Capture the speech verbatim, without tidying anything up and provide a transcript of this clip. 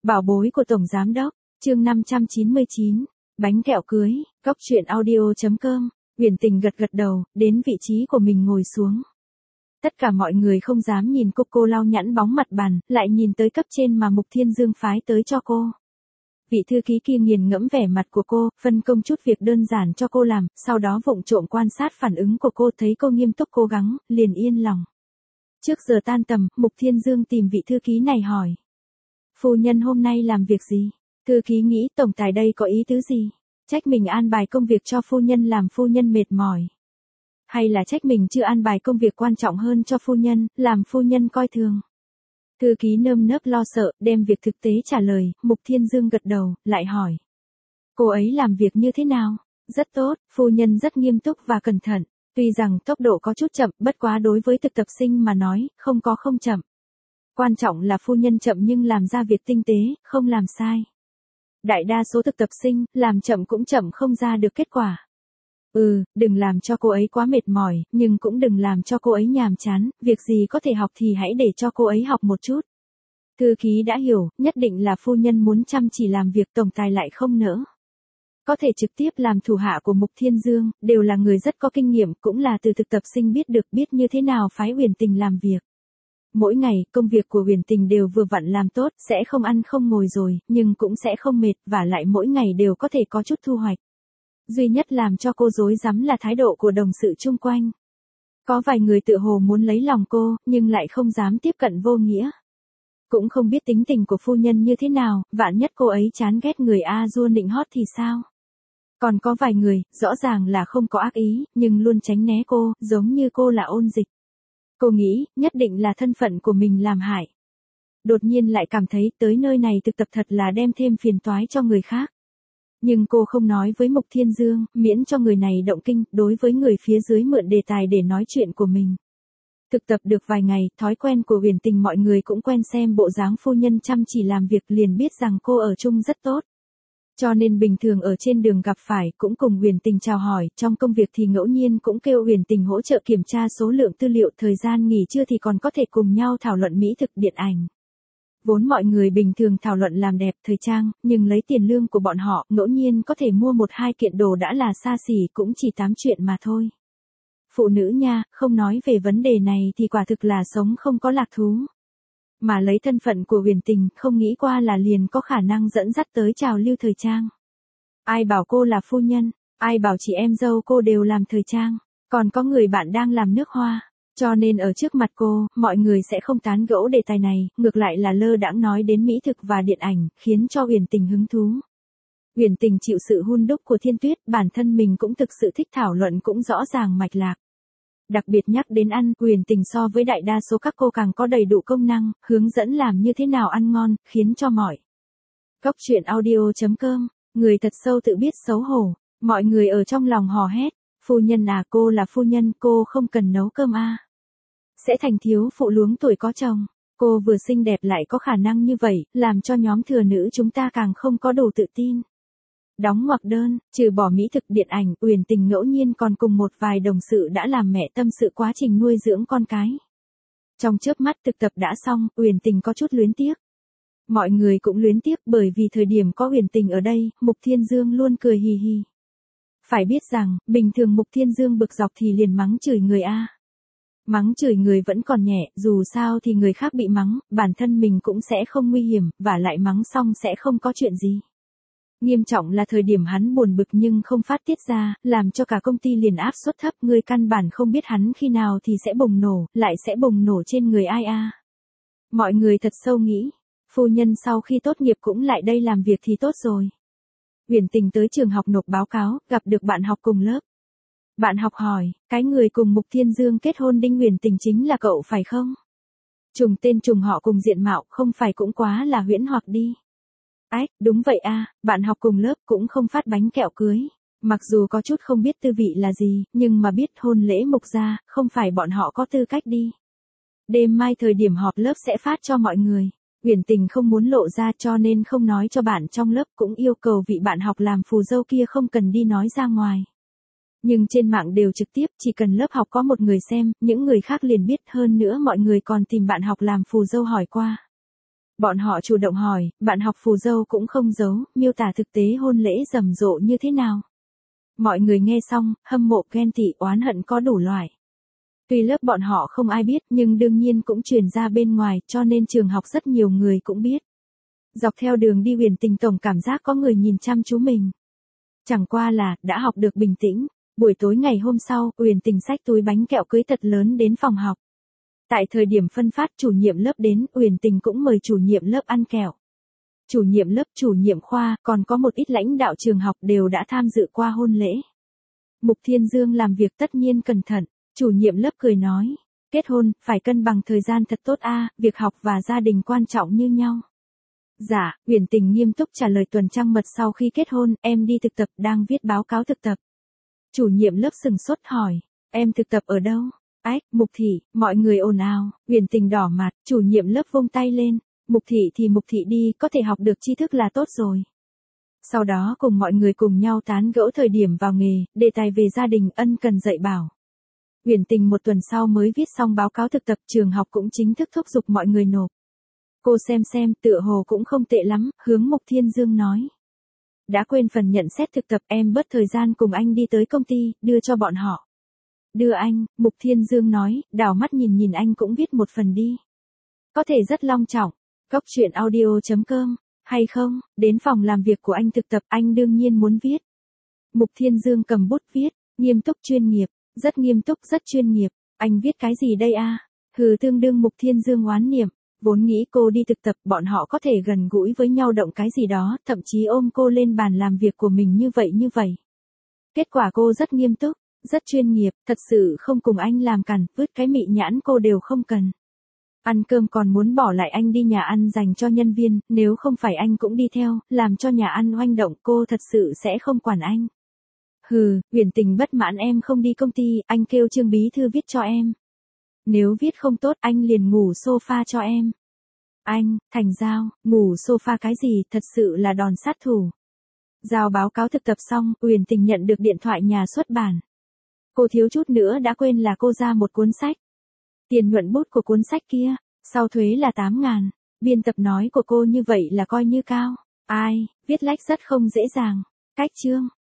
Bảo bối của Tổng Giám Đốc, chương năm trăm chín mươi chín, bánh kẹo cưới, cóc truyện audio chấm com, Uyển Tình gật gật đầu, đến vị trí của mình ngồi xuống. Tất cả mọi người không dám nhìn cô, cô lau nhẵn bóng mặt bàn, lại nhìn tới cấp trên mà Mục Thiên Dương phái tới cho cô. Vị thư ký kia nghiền ngẫm vẻ mặt của cô, phân công chút việc đơn giản cho cô làm, sau đó vụng trộm quan sát phản ứng của cô, thấy cô nghiêm túc cố gắng, liền yên lòng. Trước giờ tan tầm, Mục Thiên Dương tìm vị thư ký này hỏi. Phu nhân hôm nay làm việc gì? Thư ký nghĩ tổng tài đây có ý tứ gì? Trách mình an bài công việc cho phu nhân làm phu nhân mệt mỏi. Hay là trách mình chưa an bài công việc quan trọng hơn cho phu nhân, làm phu nhân coi thường. Thư ký nơm nớp lo sợ, đem việc thực tế trả lời, Mục Thiên Dương gật đầu, lại hỏi. Cô ấy làm việc như thế nào? Rất tốt, phu nhân rất nghiêm túc và cẩn thận. Tuy rằng tốc độ có chút chậm, bất quá đối với thực tập sinh mà nói, không có không chậm. Quan trọng là phu nhân chậm nhưng làm ra việc tinh tế, không làm sai. Đại đa số thực tập sinh, làm chậm cũng chậm không ra được kết quả. Ừ, đừng làm cho cô ấy quá mệt mỏi, nhưng cũng đừng làm cho cô ấy nhàm chán, việc gì có thể học thì hãy để cho cô ấy học một chút. Thư ký đã hiểu, nhất định là phu nhân muốn chăm chỉ làm việc, tổng tài lại không nỡ. Có thể trực tiếp làm thủ hạ của Mục Thiên Dương, đều là người rất có kinh nghiệm, cũng là từ thực tập sinh biết được biết như thế nào phái Uyển Tình làm việc. Mỗi ngày, công việc của Uyển Tình đều vừa vặn làm tốt, sẽ không ăn không ngồi rồi, nhưng cũng sẽ không mệt, và lại mỗi ngày đều có thể có chút thu hoạch. Duy nhất làm cho cô rối rắm là thái độ của đồng sự chung quanh. Có vài người tự hồ muốn lấy lòng cô, nhưng lại không dám tiếp cận vô nghĩa. Cũng không biết tính tình của phu nhân như thế nào, vạn nhất cô ấy chán ghét người A Du nịnh hót thì sao? Còn có vài người, rõ ràng là không có ác ý, nhưng luôn tránh né cô, giống như cô là ôn dịch. Cô nghĩ, nhất định là thân phận của mình làm hại. Đột nhiên lại cảm thấy tới nơi này thực tập thật là đem thêm phiền toái cho người khác. Nhưng cô không nói với Mục Thiên Dương, miễn cho người này động kinh, đối với người phía dưới mượn đề tài để nói chuyện của mình. Thực tập được vài ngày, thói quen của Uyển Tình mọi người cũng quen xem bộ dáng phu nhân chăm chỉ làm việc, liền biết rằng cô ở chung rất tốt. Cho nên bình thường ở trên đường gặp phải cũng cùng Uyển Tình chào hỏi, trong công việc thì ngẫu nhiên cũng kêu Uyển Tình hỗ trợ kiểm tra số lượng tư liệu, thời gian nghỉ trưa thì còn có thể cùng nhau thảo luận mỹ thực, điện ảnh. Vốn mọi người bình thường thảo luận làm đẹp, thời trang, nhưng lấy tiền lương của bọn họ, ngẫu nhiên có thể mua một hai kiện đồ đã là xa xỉ, cũng chỉ tám chuyện mà thôi. Phụ nữ nha, không nói về vấn đề này thì quả thực là sống không có lạc thú. Mà lấy thân phận của Uyển Tình, không nghĩ qua là liền có khả năng dẫn dắt tới trào lưu thời trang. Ai bảo cô là phu nhân, ai bảo chị em dâu cô đều làm thời trang, còn có người bạn đang làm nước hoa. Cho nên ở trước mặt cô, mọi người sẽ không tán gẫu đề tài này, ngược lại là lơ đãng nói đến mỹ thực và điện ảnh, khiến cho Uyển Tình hứng thú. Uyển Tình chịu sự hun đúc của Thiên Tuyết, bản thân mình cũng thực sự thích thảo luận, cũng rõ ràng mạch lạc. Đặc biệt nhắc đến ăn, Uyển Tình so với đại đa số các cô càng có đầy đủ công năng, hướng dẫn làm như thế nào ăn ngon, khiến cho mọi. Cóc truyện audio chấm com, người thật sâu tự biết xấu hổ, mọi người ở trong lòng hò hét, phu nhân à, cô là phu nhân, cô không cần nấu cơm à. Sẽ thành thiếu phụ luống tuổi có chồng, cô vừa xinh đẹp lại có khả năng như vậy, làm cho nhóm thừa nữ chúng ta càng không có đủ tự tin. Đóng ngoặc đơn, trừ bỏ mỹ thực, điện ảnh, Uyển Tình ngẫu nhiên còn cùng một vài đồng sự đã làm mẹ tâm sự quá trình nuôi dưỡng con cái. Trong chớp mắt thực tập đã xong, Uyển Tình có chút luyến tiếc. Mọi người cũng luyến tiếc, bởi vì thời điểm có Uyển Tình ở đây, Mục Thiên Dương luôn cười hì hì. Phải biết rằng, bình thường Mục Thiên Dương bực dọc thì liền mắng chửi người a. Mắng chửi người vẫn còn nhẹ, dù sao thì người khác bị mắng, bản thân mình cũng sẽ không nguy hiểm, và lại mắng xong sẽ không có chuyện gì. Nghiêm trọng là thời điểm hắn buồn bực nhưng không phát tiết ra, làm cho cả công ty liền áp suất thấp, người căn bản không biết hắn khi nào thì sẽ bùng nổ, lại sẽ bùng nổ trên người ai a. Mọi người thật sâu nghĩ, phu nhân sau khi tốt nghiệp cũng lại đây làm việc thì tốt rồi. Uyển Tình tới trường học nộp báo cáo, gặp được bạn học cùng lớp. Bạn học hỏi, cái người cùng Mục Thiên Dương kết hôn Đinh Uyển Tình chính là cậu phải không? Trùng tên trùng họ cùng diện mạo, không phải cũng quá là huyễn hoặc đi. Ách, đúng vậy a, bạn học cùng lớp cũng không phát bánh kẹo cưới. Mặc dù có chút không biết tư vị là gì, nhưng mà biết hôn lễ Mục gia, không phải bọn họ có tư cách đi. Đêm mai thời điểm họp lớp sẽ phát cho mọi người. Uyển Tình không muốn lộ ra cho nên không nói cho bạn trong lớp, cũng yêu cầu vị bạn học làm phù dâu kia không cần đi nói ra ngoài. Nhưng trên mạng đều trực tiếp, chỉ cần lớp học có một người xem, những người khác liền biết, hơn nữa mọi người còn tìm bạn học làm phù dâu hỏi qua. Bọn họ chủ động hỏi, bạn học phù dâu cũng không giấu, miêu tả thực tế hôn lễ rầm rộ như thế nào. Mọi người nghe xong, hâm mộ ghen tị oán hận có đủ loại. Tuy lớp bọn họ không ai biết nhưng đương nhiên cũng truyền ra bên ngoài cho nên trường học rất nhiều người cũng biết. Dọc theo đường đi Uyển Tình tổng cảm giác có người nhìn chăm chú mình. Chẳng qua là, đã học được bình tĩnh. Buổi tối ngày hôm sau, Uyển Tình xách túi bánh kẹo cưới thật lớn đến phòng học. Tại thời điểm phân phát chủ nhiệm lớp đến, Uyển Tình cũng mời chủ nhiệm lớp ăn kẹo. Chủ nhiệm lớp, chủ nhiệm khoa, còn có một ít lãnh đạo trường học đều đã tham dự qua hôn lễ. Mục Thiên Dương làm việc tất nhiên cẩn thận, chủ nhiệm lớp cười nói, kết hôn, phải cân bằng thời gian thật tốt a, việc học và gia đình quan trọng như nhau. Dạ, Uyển Tình nghiêm túc trả lời. Tuần trăng mật sau khi kết hôn, em đi thực tập, đang viết báo cáo thực tập. Chủ nhiệm lớp sừng sốt hỏi, em thực tập ở đâu? Ách, Mục thị, mọi người ồn ào, Uyển Tình đỏ mặt, chủ nhiệm lớp vung tay lên, Mục thị thì Mục thị đi, có thể học được tri thức là tốt rồi. Sau đó cùng mọi người cùng nhau tán gẫu thời điểm vào nghề, đề tài về gia đình ân cần dạy bảo. Uyển Tình một tuần sau mới viết xong báo cáo thực tập, trường học cũng chính thức thúc giục mọi người nộp. Cô xem xem, tựa hồ cũng không tệ lắm, hướng Mục Thiên Dương nói. Đã quên phần nhận xét thực tập, em bớt thời gian cùng anh đi tới công ty, đưa cho bọn họ. Đưa anh, Mục Thiên Dương nói, đảo mắt nhìn nhìn anh cũng viết một phần đi. Có thể rất long trọng. Cốc truyện audio chấm com, hay không, đến phòng làm việc của anh thực tập, anh đương nhiên muốn viết. Mục Thiên Dương cầm bút viết, nghiêm túc chuyên nghiệp, rất nghiêm túc rất chuyên nghiệp, anh viết cái gì đây a? Hừ, tương đương Mục Thiên Dương oán niệm, vốn nghĩ cô đi thực tập bọn họ có thể gần gũi với nhau động cái gì đó, thậm chí ôm cô lên bàn làm việc của mình như vậy như vậy. Kết quả cô rất nghiêm túc, rất chuyên nghiệp, thật sự không cùng anh làm cằn, vứt cái mị nhãn cô đều không cần. Ăn cơm còn muốn bỏ lại anh đi nhà ăn dành cho nhân viên, nếu không phải anh cũng đi theo, làm cho nhà ăn oanh động, cô thật sự sẽ không quản anh. Hừ, Uyển Tình bất mãn em không đi công ty, anh kêu Trương bí thư viết cho em. Nếu viết không tốt anh liền ngủ sofa cho em. Anh, thành giao, ngủ sofa cái gì, thật sự là đòn sát thủ. Giao báo cáo thực tập xong, Uyển Tình nhận được điện thoại nhà xuất bản. Cô thiếu chút nữa đã quên là cô ra một cuốn sách. Tiền nhuận bút của cuốn sách kia, sau thuế là tám ngàn. Biên tập nói của cô như vậy là coi như cao. Ai, viết lách rất không dễ dàng. Cách chương.